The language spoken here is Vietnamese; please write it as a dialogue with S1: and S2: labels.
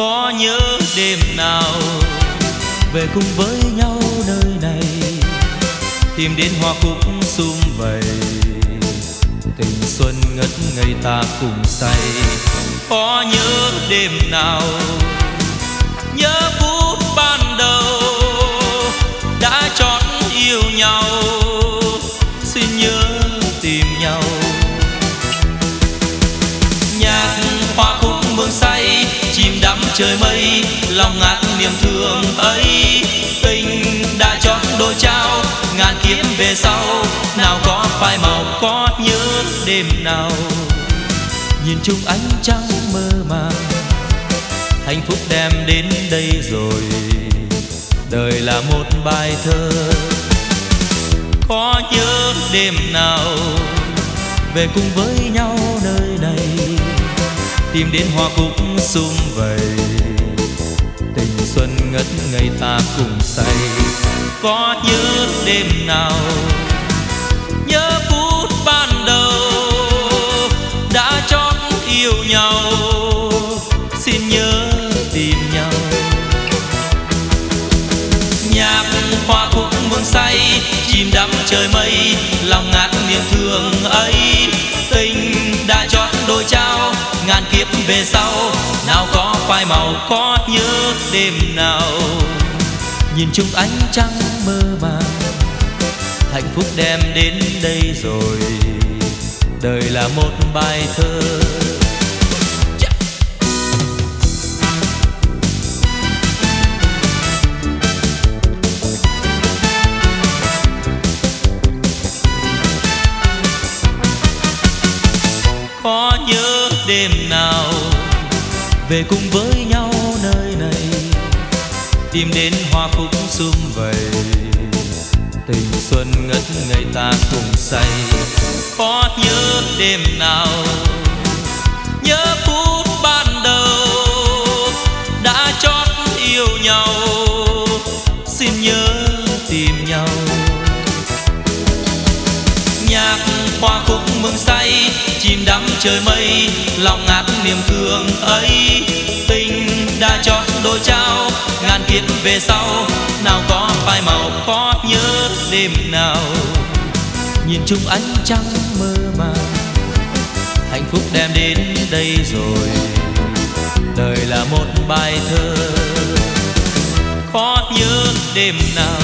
S1: Có nhớ đêm nào về cùng với nhau nơi này, tìm đến hoa cúc sum vầy, tình xuân ngất ngây ta cùng say. Có nhớ đêm nào, nhớ phút ban đầu đã chót yêu nhau, xin nhớ tìm nhau. Nhạc hoa khúc mường say chìm đắm trời mây, lòng ngát niềm thương ấy. Tình đã chót đôi trao ngàn kiếp về sau, nào có phai màu. Có nhớ đêm nào nhìn chung ánh trăng mơ màng, hạnh phúc đem đến đây rồi, đời là một bài thơ. Có nhớ đêm nào về cùng với nhau nơi này, tìm đến hoa cúc sum vầy, tình xuân ngất ngây ta cùng say. Có nhớ đêm nào, nhớ phút ban đầu đã chót yêu nhau, xin nhớ tìm nhau. Nhạc hoa khúc mường say chìm đắm trời mây, lòng ngát niềm thương ấy. Tình đã chót đôi trao ngàn kiếp về sau, nào có phai màu. Có nhớ đêm nào nhìn chung ánh trăng mơ màng, hạnh phúc đem đến đây rồi, đời là một bài thơ. Có nhớ đêm nào về cùng với nhau nơi này, tìm đến hoa cúc sum vầy, tình xuân ngất ngây ta cùng say. Có nhớ đêm nào, nhớ phút ban đầu đã chót yêu nhau, xin nhớ tìm nhau. Nhạc hoa khúc mường say chìm đắm trời mây, lòng ngát niềm thương ấy. Tình đã chót đôi trao ngàn kiếp về sau, nào có phai màu. Có nhớ đêm nào nhìn chung ánh trăng mơ màng, hạnh phúc đem đến đây rồi, đời là một bài thơ. Có nhớ đêm nào,